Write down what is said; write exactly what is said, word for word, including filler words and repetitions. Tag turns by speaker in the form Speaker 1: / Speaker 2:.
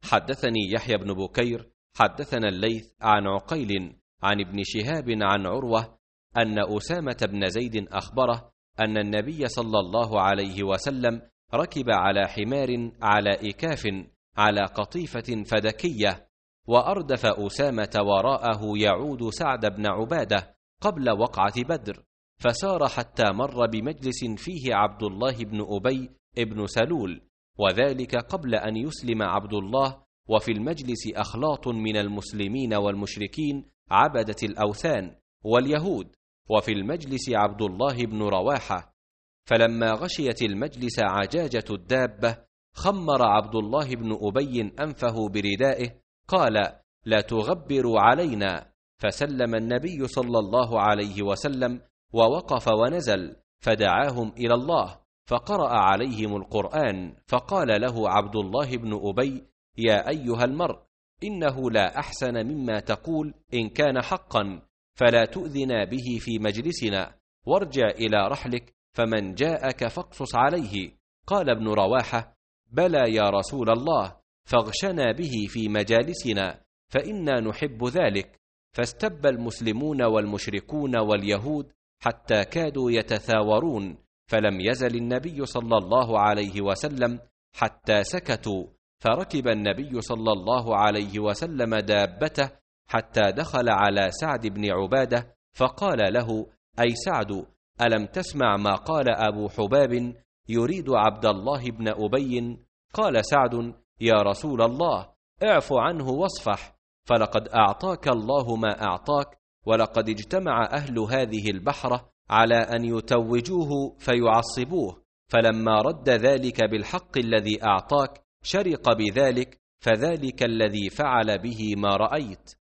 Speaker 1: حدثني يحيى بن بكير حدثنا الليث عن عقيل عن ابن شهاب عن عروة أن أسامة بن زيد أخبره أن النبي صلى الله عليه وسلم ركب على حمار على إكاف على قطيفة فدكية، وأردف أسامة وراءه يعود سعد بن عبادة قبل وقعة بدر، فسار حتى مر بمجلس فيه عبد الله بن أبي ابن سلول، وذلك قبل أن يسلم عبد الله، وفي المجلس أخلاط من المسلمين والمشركين عبدة الأوثان واليهود، وفي المجلس عبد الله بن رواحة. فلما غشيت المجلس عجاجة الدابة خمر عبد الله بن أبي أنفه بردائه، قال: لا تغبروا علينا. فسلم النبي صلى الله عليه وسلم ووقف ونزل، فدعاهم إلى الله فقرأ عليهم القرآن، فقال له عبد الله بن أبي: يا أيها المرء، إنه لا أحسن مما تقول إن كان حقا، فلا تؤذنا به في مجلسنا، وارجع إلى رحلك، فمن جاءك فاقصص عليه. قال ابن رواحة: بلى يا رسول الله، فاغشنا به في مجالسنا، فإنا نحب ذلك. فاستب المسلمون والمشركون واليهود حتى كادوا يتثاورون، فلم يزل النبي صلى الله عليه وسلم حتى سكتوا، فركب النبي صلى الله عليه وسلم دابته حتى دخل على سعد بن عبادة، فقال له: أي سعد، ألم تسمع ما قال أبو حباب يريد عبد الله بن أبي؟ قال سعد: يا رسول الله، اعف عنه واصفح، فلقد أعطاك الله ما أعطاك، ولقد اجتمع أهل هذه البحرة على أن يتوجوه فيعصبوه، فلما رد ذلك بالحق الذي أعطاك شرق بذلك، فذلك الذي فعل به ما رأيت.